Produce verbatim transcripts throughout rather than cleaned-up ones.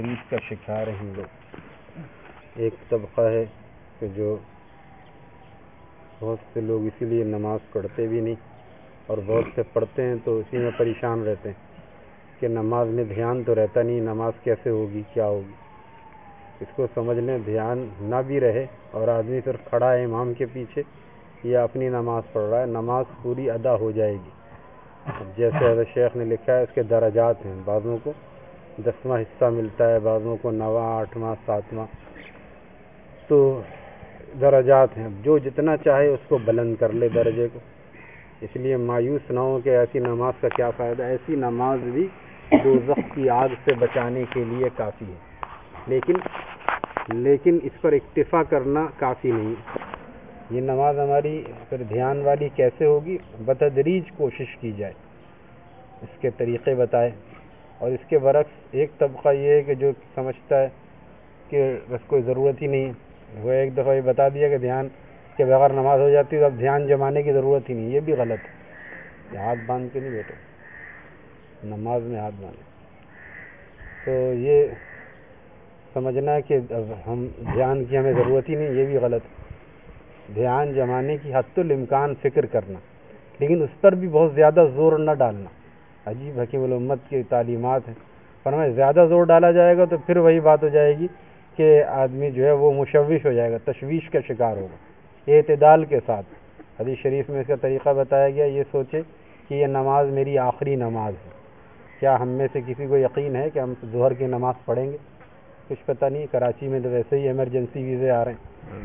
تکلیف کا شکار ہیں ہم لوگ۔ ایک طبقہ ہے کہ جو بہت سے لوگ اسی لیے نماز پڑھتے بھی نہیں، اور بہت سے پڑھتے ہیں تو اسی میں پریشان رہتے ہیں کہ نماز میں دھیان تو رہتا نہیں، نماز کیسے ہوگی، کیا ہوگی۔ اس کو سمجھ لیں دھیان نہ بھی رہے اور آدمی صرف کھڑا ہے امام کے پیچھے یا اپنی نماز پڑھ رہا ہے، نماز پوری ادا ہو جائے گی۔ جیسے حضرت شیخ نے لکھا ہے اس کے درجات ہیں، بعضوں کو دسواں حصہ ملتا ہے، بعضوں کو نواں، آٹھواں، ساتواں، تو درجات ہیں، جو جتنا چاہے اس کو بلند کر لے درجے کو۔ اس لیے مایوس نہ ہو کہ ایسی نماز کا کیا فائدہ، ایسی نماز بھی دوزخ کی آگ سے بچانے کے لیے کافی ہے، لیکن لیکن اس پر اکتفا کرنا کافی نہیں۔ یہ نماز ہماری پھر دھیان والی کیسے ہوگی؟ بتدریج کوشش کی جائے، اس کے طریقے بتائے۔ اور اس کے برعکس ایک طبقہ یہ ہے کہ جو سمجھتا ہے کہ بس کوئی ضرورت ہی نہیں ہے، وہ ایک دفعہ یہ بتا دیا کہ دھیان کے بغیر نماز ہو جاتی ہے تو اب دھیان جمانے کی ضرورت ہی نہیں، یہ بھی غلط ہے۔ یہ ہاتھ باندھ کے نہیں بیٹھے نماز میں، ہاتھ باندھے تو یہ سمجھنا ہے کہ اب ہم دھیان کی ہمیں ضرورت ہی نہیں، یہ بھی غلط ہے۔ دھیان جمانے کی حد الامکان فکر کرنا، لیکن اس پر بھی بہت زیادہ زور نہ ڈالنا۔ عجیب حکیم الامت کی تعلیمات ہیں، فرمائے زیادہ زور ڈالا جائے گا تو پھر وہی بات ہو جائے گی کہ آدمی جو ہے وہ مشوش ہو جائے گا، تشویش کا شکار ہوگا۔ اعتدال کے ساتھ حدیث شریف میں اس کا طریقہ بتایا گیا، یہ سوچے کہ یہ نماز میری آخری نماز ہے۔ کیا ہم میں سے کسی کو یقین ہے کہ ہم ظہر کی نماز پڑھیں گے؟ کچھ پتہ نہیں، کراچی میں تو ویسے ہی ایمرجنسی ویزے آ رہے ہیں،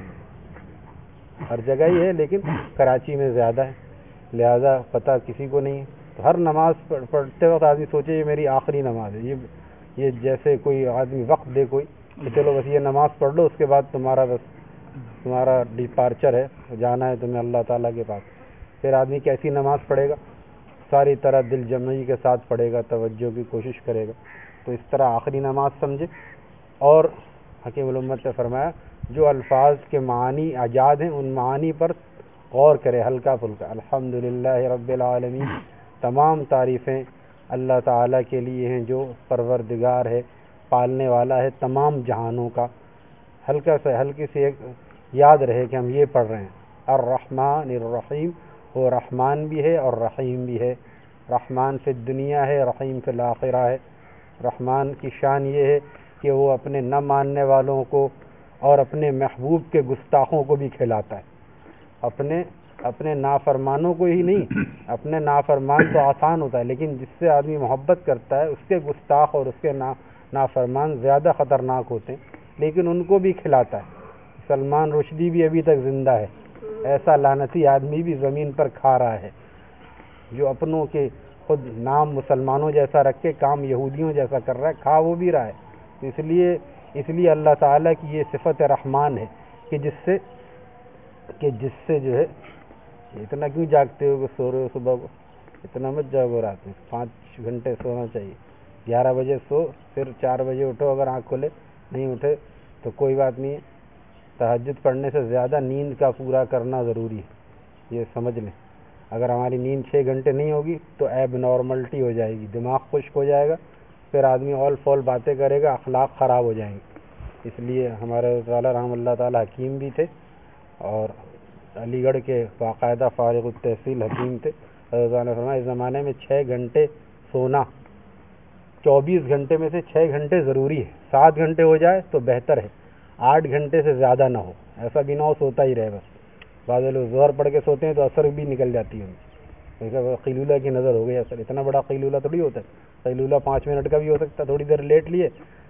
ہر جگہ ہی ہے لیکن کراچی میں زیادہ ہے، لہذا پتہ کسی کو نہیں ہے۔ تو ہر نماز پڑھتے وقت آدمی سوچے یہ میری آخری نماز ہے، یہ یہ جیسے کوئی آدمی وقت دے کوئی کہ چلو بس یہ نماز پڑھ لو، اس کے بعد تمہارا بس تمہارا ڈپارچر ہے، جانا ہے تمہیں اللہ تعالیٰ کے پاس۔ پھر آدمی کیسی نماز پڑھے گا؟ ساری طرح دل جمعی کے ساتھ پڑھے گا، توجہ کی کوشش کرے گا، تو اس طرح آخری نماز سمجھے۔ اور حکیم الامت نے فرمایا جو الفاظ کے معنی ایجاد ہیں ان معانی پر غور کرے، ہلکا پھلکا۔ الحمدللہ رب العالمین، تمام تعریفیں اللہ تعالیٰ کے لیے ہیں جو پروردگار ہے، پالنے والا ہے تمام جہانوں کا۔ ہلکا سے ہلکی سی ایک یاد رہے کہ ہم یہ پڑھ رہے ہیں۔ الرحمن الرحیم، وہ رحمان بھی ہے اور رحیم بھی ہے، رحمان فی الدنیا ہے، رحیم فی الآخرہ ہے۔ رحمان کی شان یہ ہے کہ وہ اپنے نہ ماننے والوں کو اور اپنے محبوب کے گستاخوں کو بھی کھلاتا ہے۔ اپنے اپنے نافرمانوں کو ہی نہیں، اپنے نافرمان تو آسان ہوتا ہے، لیکن جس سے آدمی محبت کرتا ہے اس کے گستاخ اور اس کے نا نافرمان زیادہ خطرناک ہوتے ہیں، لیکن ان کو بھی کھلاتا ہے۔ سلمان رشدی بھی ابھی تک زندہ ہے، ایسا لعنتی آدمی بھی زمین پر کھا رہا ہے جو اپنوں کے خود نام مسلمانوں جیسا رکھ کے کام یہودیوں جیسا کر رہا ہے، کھا وہ بھی رہا ہے۔ تو اس لیے اس لیے اللہ تعالیٰ کی یہ صفت رحمان ہے کہ جس سے کہ جس سے جو ہے اتنا کیوں جاگتے ہو کہ سو رہے ہو صبح کو؟ اتنا مت جاگو رات میں، پانچ گھنٹے سونا چاہیے۔ گیارہ بجے سو، پھر چار بجے اٹھو، اگر آنکھ کھلے نہیں اٹھے تو کوئی بات نہیں ہے۔ تہجد پڑھنے سے زیادہ نیند کا پورا کرنا ضروری ہے، یہ سمجھ لیں۔ اگر ہماری نیند چھ گھنٹے نہیں ہوگی تو ایب نارملٹی ہو جائے گی، دماغ خشک ہو جائے گا، پھر آدمی اول فول باتیں کرے گا، اخلاق خراب ہو جائیں گے۔ اس لیے ہمارے تعالیٰ رحم اللہ تعالیٰ حکیم بھی تھے، اور علی گڑھ کے باقاعدہ فارغ التحصیل حکیم تھے۔ حضرت نے فرمایا اس زمانے میں چھ گھنٹے سونا، چوبیس گھنٹے میں سے چھ گھنٹے ضروری ہے، سات گھنٹے ہو جائے تو بہتر ہے، آٹھ گھنٹے سے زیادہ نہ ہو، ایسا بھی نہ ہو سوتا ہی رہے بس۔ بعض لوگ ظہر پڑھ کے سوتے ہیں تو اثر بھی نکل جاتی ہے، قیلولہ کی نظر ہو گئی اثر۔ اتنا بڑا قیلولہ تھوڑی ہوتا ہے، قیلولہ پانچ منٹ کا بھی ہو سکتا ہے، تھوڑی دیر لیٹ لیے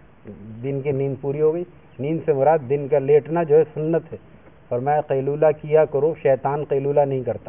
دن کی نیند پوری ہو گئی۔ نیند سے مراد دن کا لیٹنا جو ہے سنت ہے، فرمایا قیلولہ کیا کرو، شیطان قیلولہ نہیں کرتا،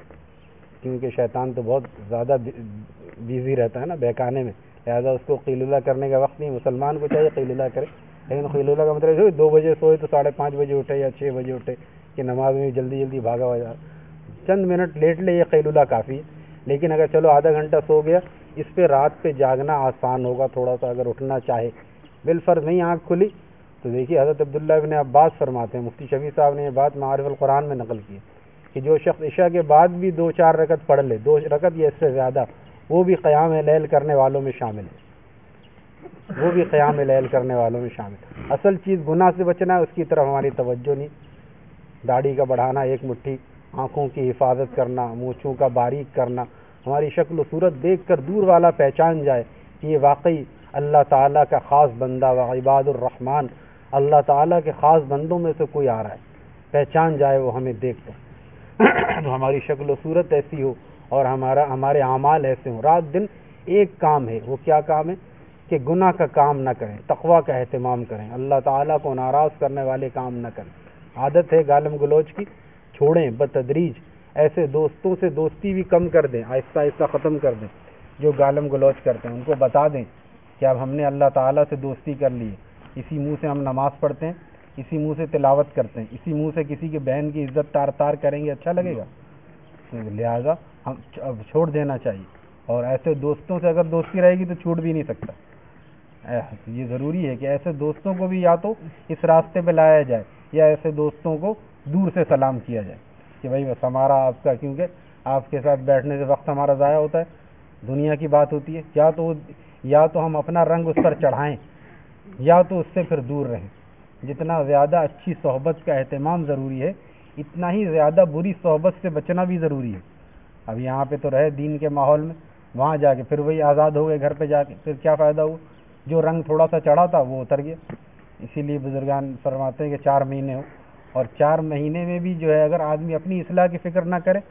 کیونکہ شیطان تو بہت زیادہ بیزی رہتا ہے نا بہکانے میں، لہٰذا اس کو قیلولہ کرنے کا وقت نہیں۔ مسلمان کو چاہیے قیلولہ کرے، لیکن قیلولہ کا مطلب ہے دو بجے سوئے تو ساڑھے پانچ بجے اٹھے یا چھ بجے اٹھے کہ نماز میں جلدی جلدی بھاگا ہوا جا، چند منٹ لیٹ لے، یہ قیلولہ کافی ہے۔ لیکن اگر چلو آدھا گھنٹہ سو گیا، اس پہ رات پہ جاگنا آسان ہوگا تھوڑا سا، اگر اٹھنا چاہے بالفرض نہیں آنکھ کھلی تو دیکھیے حضرت عبداللہ ابن عباس فرماتے ہیں، مفتی شفیع صاحب نے یہ بات معارف القرآن میں نقل کی کہ جو شخص عشاء کے بعد بھی دو چار رکعت پڑھ لے، دو رکعت یا اس سے زیادہ، وہ بھی قیام لیل کرنے والوں میں شامل ہے۔ وہ بھی قیام لیل کرنے والوں میں شامل۔ اصل چیز گناہ سے بچنا ہے، اس کی طرف ہماری توجہ نہیں۔ داڑھی کا بڑھانا، ایک مٹھی آنکھوں کی حفاظت کرنا، مونچھوں کا باریک کرنا، ہماری شکل و صورت دیکھ کر دور والا پہچان جائے کہ یہ واقعی اللہ تعالیٰ کا خاص بندہ و عباد الرحمن، اللہ تعالیٰ کے خاص بندوں میں سے کوئی آ رہا ہے، پہچان جائے وہ ہمیں دیکھ کر، تو ہماری شکل و صورت ایسی ہو اور ہمارا ہمارے اعمال ایسے ہوں۔ رات دن ایک کام ہے، وہ کیا کام ہے کہ گناہ کا کام نہ کریں، تقوی کا اہتمام کریں، اللہ تعالیٰ کو ناراض کرنے والے کام نہ کریں۔ عادت ہے گالم گلوچ کی، چھوڑیں بتدریج، ایسے دوستوں سے دوستی بھی کم کر دیں، آہستہ آہستہ ختم کر دیں۔ جو گالم گلوچ کرتے ہیں ان کو بتا دیں کہ اب ہم نے اللہ تعالیٰ سے دوستی کر لی ہے، اسی منہ سے ہم نماز پڑھتے ہیں، اسی منہ سے تلاوت کرتے ہیں، اسی منہ سے کسی کی بہن کی عزت تار تار کریں گے، اچھا لگے گا؟ لہٰذا ہم چھوڑ دینا چاہیے، اور ایسے دوستوں سے اگر دوستی رہے گی تو چھوٹ بھی نہیں سکتا۔ یہ ضروری ہے کہ ایسے دوستوں کو بھی یا تو اس راستے پہ لایا جائے، یا ایسے دوستوں کو دور سے سلام کیا جائے کہ بھائی بس ہمارا آپ کا، کیونکہ آپ کے ساتھ بیٹھنے سے وقت ہمارا ضائع ہوتا ہے، دنیا کی بات ہوتی ہے، یا تو یا تو ہم اپنا رنگ اس پر چڑھائیں یا تو اس سے پھر دور رہیں۔ جتنا زیادہ اچھی صحبت کا اہتمام ضروری ہے، اتنا ہی زیادہ بری صحبت سے بچنا بھی ضروری ہے۔ اب یہاں پہ تو رہے دین کے ماحول میں، وہاں جا کے پھر وہی آزاد ہو گئے گھر پہ جا کے، پھر کیا فائدہ ہوا؟ جو رنگ تھوڑا سا چڑھا تھا وہ اتر گیا۔ اسی لیے بزرگان فرماتے ہیں کہ چار مہینے ہو، اور چار مہینے میں بھی جو ہے اگر آدمی اپنی اصلاح کی فکر نہ کرے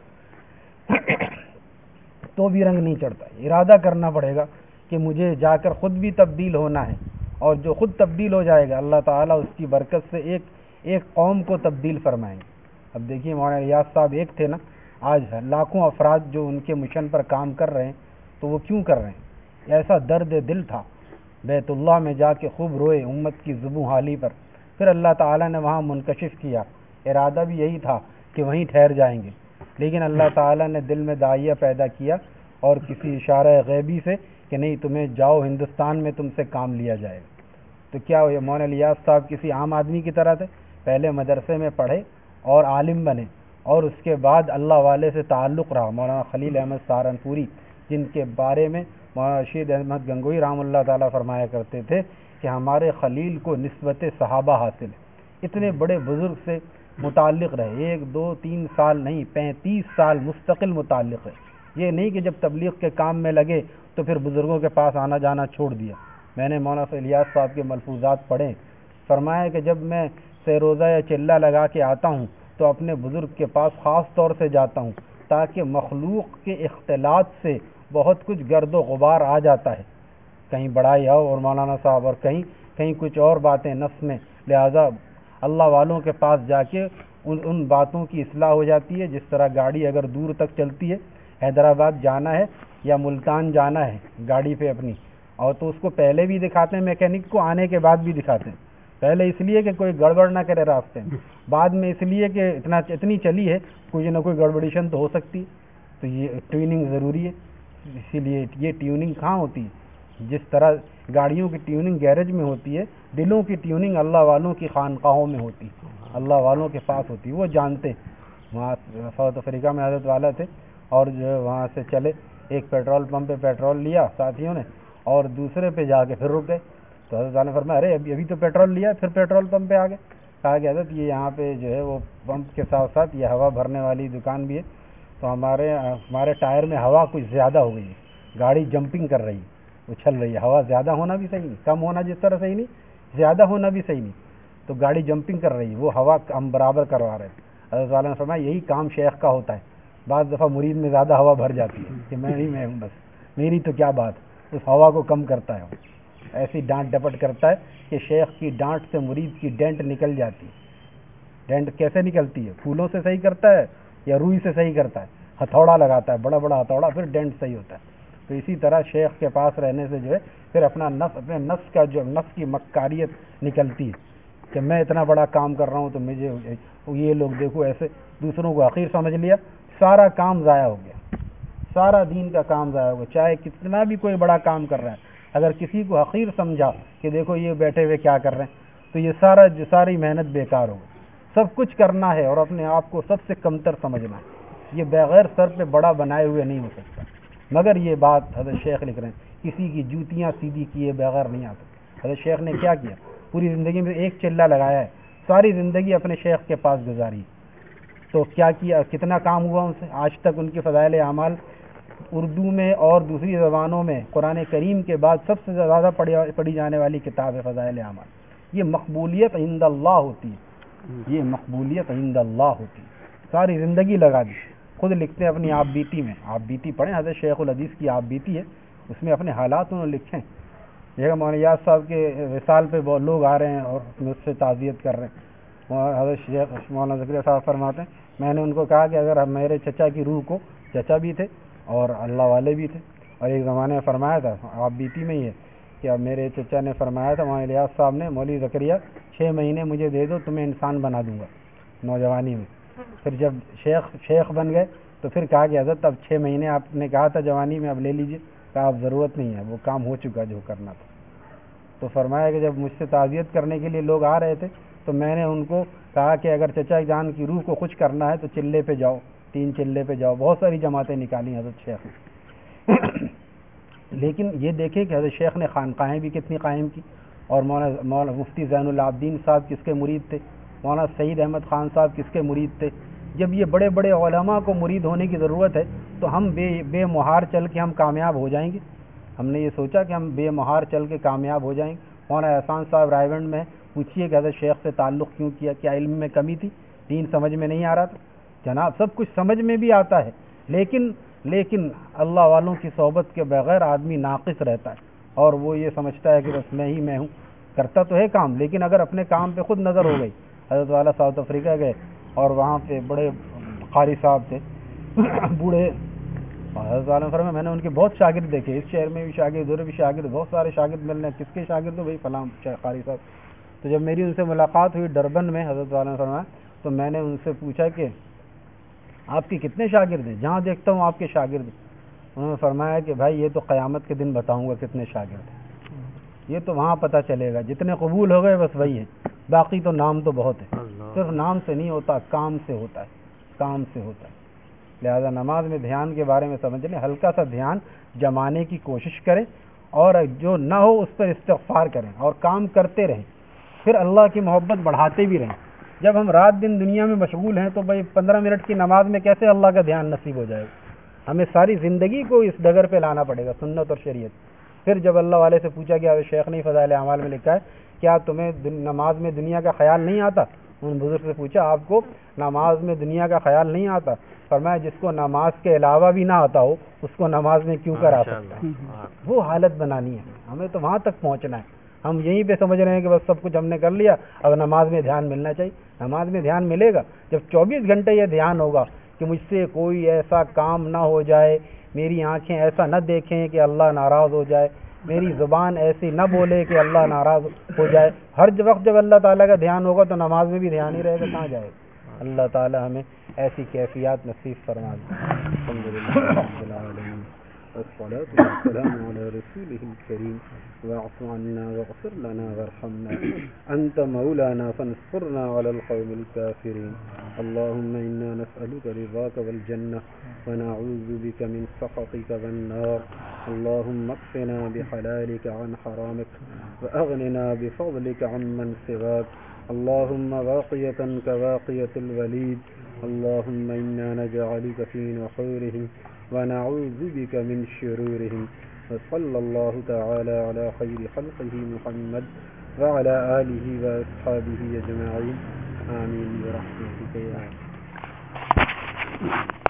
تو بھی رنگ نہیں چڑھتا۔ ارادہ کرنا پڑے گا کہ مجھے جا کر خود بھی تبدیل ہونا ہے، اور جو خود تبدیل ہو جائے گا اللہ تعالیٰ اس کی برکت سے ایک ایک قوم کو تبدیل فرمائیں گے۔ اب دیکھیے مولانا ریاض صاحب ایک تھے نا، آج لاکھوں افراد جو ان کے مشن پر کام کر رہے ہیں، تو وہ کیوں کر رہے ہیں؟ ایسا درد دل تھا، بیت اللہ میں جا کے خوب روئے امت کی ذبح حالی پر، پھر اللہ تعالیٰ نے وہاں منکشف کیا۔ ارادہ بھی یہی تھا کہ وہیں ٹھہر جائیں گے، لیکن اللہ تعالیٰ نے دل میں داعیہ پیدا کیا اور کسی اشارہ غیبی سے کہ نہیں تمہیں جاؤ ہندوستان میں تم سے کام لیا جائے گا۔ تو کیا ہوئے؟ مولانا الیاس صاحب کسی عام آدمی کی طرح تھے، پہلے مدرسے میں پڑھے اور عالم بنے، اور اس کے بعد اللہ والے سے تعلق رہا۔ مولانا خلیل احمد سہارنپوری جن کے بارے میں مولانا رشید احمد گنگوئی رحمہ اللہ تعالیٰ فرمایا کرتے تھے کہ ہمارے خلیل کو نسبت صحابہ حاصل ہے، اتنے بڑے بزرگ سے متعلق رہے، ایک دو تین سال نہیں، پینتیس سال مستقل متعلق ہے۔ یہ نہیں کہ جب تبلیغ کے کام میں لگے تو پھر بزرگوں کے پاس آنا جانا چھوڑ دیا۔ میں نے مولانا الیاس صاحب کے ملفوظات پڑھے، فرمایا کہ جب میں سیروزہ یا چلہ لگا کے آتا ہوں تو اپنے بزرگ کے پاس خاص طور سے جاتا ہوں، تاکہ مخلوق کے اختلاط سے بہت کچھ گرد و غبار آ جاتا ہے، کہیں بڑائی ہو اور مولانا صاحب، اور کہیں کہیں کچھ اور باتیں نفس میں، لہذا اللہ والوں کے پاس جا کے ان ان باتوں کی اصلاح ہو جاتی ہے۔ جس طرح گاڑی اگر دور تک چلتی ہے، حیدرآباد جانا ہے یا ملتان جانا ہے گاڑی پہ اپنی، اور تو اس کو پہلے بھی دکھاتے ہیں میکینک کو، آنے کے بعد بھی دکھاتے ہیں، پہلے اس لیے کہ کوئی گڑبڑ نہ کرے راستے میں، بعد میں اس لیے کہ اتنا اتنی چلی ہے کوئی نہ کوئی گڑبڑیشن تو ہو سکتی ہے، تو یہ ٹیوننگ ضروری ہے۔ اسی لیے یہ ٹیوننگ کہاں ہوتی ہے؟ جس طرح گاڑیوں کی ٹیوننگ گیرج میں ہوتی ہے، دلوں کی ٹیوننگ اللہ والوں کی خانقاہوں میں ہوتی ہے، اللہ والوں کے پاس ہوتی ہے، وہ جانتے ہیں۔ وہاں ساؤتھ افریقہ میں حضرت والا تھے، اور جو ہے وہاں سے چلے، ایک پیٹرول پمپ پہ پیٹرول لیا ساتھیوں نے، اور دوسرے پہ جا کے پھر رک گئے، تو حضرت والا نے فرمایا ارے ابھی ابھی تو پیٹرول لیا، پھر پیٹرول پمپ پہ آ گئے۔ کہا کہ حضرت یہ یہاں پہ جو ہے وہ پمپ کے ساتھ ساتھ یہ ہوا بھرنے والی دکان بھی ہے، تو ہمارے ہمارے ٹائر میں ہوا کچھ زیادہ ہو گئی ہے، گاڑی جمپنگ کر رہی ہے، اچھل رہی ہے، ہوا زیادہ ہونا بھی صحیح نہیں، کم ہونا جس طرح صحیح نہیں، زیادہ ہونا بھی صحیح نہیں، تو گاڑی جمپنگ کر رہی ہے، وہ ہوا ہم برابر کروا رہے ہیں۔ حضرت والا نے فرمایا یہی کام شیخ کا ہوتا ہے، بعض دفعہ مرید میں زیادہ ہوا بھر جاتی ہے کہ میں ہی میں ہوں، بس میری تو کیا بات، اس ہوا کو کم کرتا ہے، وہ ایسی ڈانٹ ڈپٹ کرتا ہے کہ شیخ کی ڈانٹ سے مرید کی ڈینٹ نکل جاتی ہے۔ ڈینٹ کیسے نکلتی ہے؟ پھولوں سے صحیح کرتا ہے یا روئی سے صحیح کرتا ہے؟ ہتھوڑا لگاتا ہے، بڑا بڑا ہتھوڑا، پھر ڈینٹ صحیح ہوتا ہے۔ تو اسی طرح شیخ کے پاس رہنے سے جو ہے پھر اپنا نفس اپنے نفس کا جو نفس کی مکاریت نکلتی ہے کہ میں اتنا بڑا کام کر رہا ہوں تو مجھے یہ لوگ دیکھو ایسے، دوسروں کو حقیر سمجھ لیا، سارا کام ضائع ہو گیا، سارا دین کا کام ضائع ہو گیا۔ چاہے کتنا بھی کوئی بڑا کام کر رہا ہے، اگر کسی کو حقیر سمجھا کہ دیکھو یہ بیٹھے ہوئے کیا کر رہے ہیں، تو یہ سارا جو ساری محنت بیکار ہو گئی۔ سب کچھ کرنا ہے اور اپنے آپ کو سب سے کمتر سمجھنا ہے، یہ بغیر سر پہ بڑا بنائے ہوئے نہیں ہو سکتا۔ مگر یہ بات حضرت شیخ لکھ رہے ہیں کسی کی جوتیاں سیدھی کیے بغیر نہیں آ سکتی. حضرت شیخ نے کیا کیا, پوری زندگی میں ایک چلہ لگایا ہے, ساری زندگی اپنے شیخ کے پاس گزاری. تو کیا کیا, کتنا کام ہوا ان سے. آج تک ان کے فضائل اعمال اردو میں اور دوسری زبانوں میں قرآن کریم کے بعد سب سے زیادہ پڑھی جانے والی کتاب ہے فضائل اعمال. یہ مقبولیت عند اللہ ہوتی ہے, یہ مقبولیت عند اللہ ہوتی ہے. ساری زندگی لگا دی. خود لکھتے ہیں اپنی آپ بیتی میں, آپ بیتی پڑھیں, حضرت شیخ الحدیث کی آپ بیتی ہے, اس میں اپنے حالات انہوں نے لکھے ہیں. یہ مولانا یاس صاحب کے وصال پہ بہت لوگ آ رہے ہیں اور مجھ سے تعزیت کر رہے ہیں. حضرت شیخ مولانا ذکریہ صاحب فرماتے ہیں میں نے ان کو کہا کہ اگر میرے چچا کی روح کو, چچا بھی تھے اور اللہ والے بھی تھے, اور ایک زمانے میں فرمایا تھا, آپ بیتی میں ہی ہے کہ اب میرے چچا نے فرمایا تھا مولانا الیاس صاحب نے, مولوی زکریہ چھ مہینے مجھے دے دو تمہیں انسان بنا دوں گا نوجوانی میں. پھر جب شیخ شیخ بن گئے تو پھر کہا کہ حضرت اب چھ مہینے آپ نے کہا تھا جوانی میں, اب لے لیجیے. کہا اب ضرورت نہیں ہے, وہ کام ہو چکا جو کرنا تھا. تو فرمایا کہ جب مجھ سے تعزیت کرنے کے لیے لوگ آ رہے تھے تو میں نے ان کو کہا کہ اگر چچا جان کی روح کو خوش کرنا ہے تو چلے پہ جاؤ, تین چلے پہ جاؤ. بہت ساری جماعتیں نکالی حضرت شیخ نے. لیکن یہ دیکھیں کہ حضرت شیخ نے خانقاہیں بھی کتنی قائم کی. اور مولانا مولانا مفتی زین العابدین صاحب کس کے مرید تھے, مولانا سعید احمد خان صاحب کس کے مرید تھے. جب یہ بڑے بڑے علماء کو مرید ہونے کی ضرورت ہے تو ہم بے بے مہار چل کے ہم کامیاب ہو جائیں گے. ہم نے یہ سوچا کہ ہم بے مہار چل کے کامیاب ہو جائیں گے. مولانا احسان صاحب رائے گنج میں پوچھیے کہ حضرت شیخ سے تعلق کیوں کیا, کیا علم میں کمی تھی, دین سمجھ میں نہیں آ رہا تھا. جناب سب کچھ سمجھ میں بھی آتا ہے, لیکن لیکن اللہ والوں کی صحبت کے بغیر آدمی ناقص رہتا ہے, اور وہ یہ سمجھتا ہے کہ بس میں ہی میں ہوں. کرتا تو ہے کام, لیکن اگر اپنے کام پہ خود نظر ہو گئی. حضرت والا ساؤتھ افریقہ گئے اور وہاں پہ بڑے قاری صاحب تھے بوڑھے. حضرت والا فرمایا میں نے ان کے بہت شاگرد دیکھے, اس شہر میں بھی شاگرد, ادھر بھی شاگرد, بہت سارے شاگرد مل رہے ہیں. کس کے شاگرد ہو بھائی, فلاں قاری صاحب. تو جب میری ان سے ملاقات ہوئی ڈربن میں, حضرت والا نے فرمایا تو میں نے ان سے پوچھا کہ آپ کے کتنے شاگرد ہیں, جہاں دیکھتا ہوں آپ کے شاگرد. انہوں نے فرمایا کہ بھائی یہ تو قیامت کے دن بتاؤں گا کتنے شاگرد ہیں, یہ تو وہاں پتہ چلے گا. جتنے قبول ہو گئے بس وہی ہیں, باقی تو نام تو بہت ہے. صرف نام سے نہیں ہوتا, کام سے ہوتا ہے, کام سے ہوتا ہے. لہذا نماز میں دھیان کے بارے میں سمجھ لیں, ہلکا سا دھیان جمانے کی کوشش کریں, اور جو نہ ہو اس پر استغفار کریں, اور کام کرتے رہیں. پھر اللہ کی محبت بڑھاتے بھی رہیں. جب ہم رات دن دنیا میں مشغول ہیں تو بھائی پندرہ منٹ کی نماز میں کیسے اللہ کا دھیان نصیب ہو جائے گا. ہمیں ساری زندگی کو اس ڈگر پہ لانا پڑے گا, سنت اور شریعت. پھر جب اللہ والے سے پوچھا گیا, شیخ نے فضائل اعمال میں لکھا ہے, کیا تمہیں نماز میں دنیا کا خیال نہیں آتا. ان بزرگ سے پوچھا آپ کو نماز میں دنیا کا خیال نہیں آتا. فرمایا جس کو نماز کے علاوہ بھی نہ آتا ہو اس کو نماز میں کیوں کرا سکتا ہے. وہ حالت بنانی ہے, ہمیں تو وہاں تک پہنچنا ہے. ہم یہیں پہ سمجھ رہے ہیں کہ بس سب کچھ ہم نے کر لیا, اب نماز میں دھیان ملنا چاہیے. نماز میں دھیان ملے گا جب چوبیس گھنٹے یہ دھیان ہوگا کہ مجھ سے کوئی ایسا کام نہ ہو جائے, میری آنکھیں ایسا نہ دیکھیں کہ اللہ ناراض ہو جائے, میری زبان ایسی نہ بولے کہ اللہ ناراض ہو جائے. ہر وقت جب اللہ تعالیٰ کا دھیان ہوگا تو نماز میں بھی دھیان ہی رہے گا, کہاں جائے گا. اللہ تعالیٰ ہمیں ایسی کیفیات نصیب فرما دے. الحمدللہ رب العالمین والصلاة والسلام على رسوله الكريم واعف عنا واغفر لنا وارحمنا أنت مولانا فانصرنا على القوم الكافرين. اللهم إنا نسألك رضاك والجنة ونعوذ بك من سخطك والنار. اللهم اكفنا بحلالك عن حرامك وأغننا بفضلك عمن سواك. اللهم واقية كواقية الوليد. اللهم إنا نجعلك في نحورهم ونعوذ بك من شرورهم. وصلى الله تعالى على خير خلقه محمد وعلى آله وأصحابه أجمعين. آمين برحمتك يا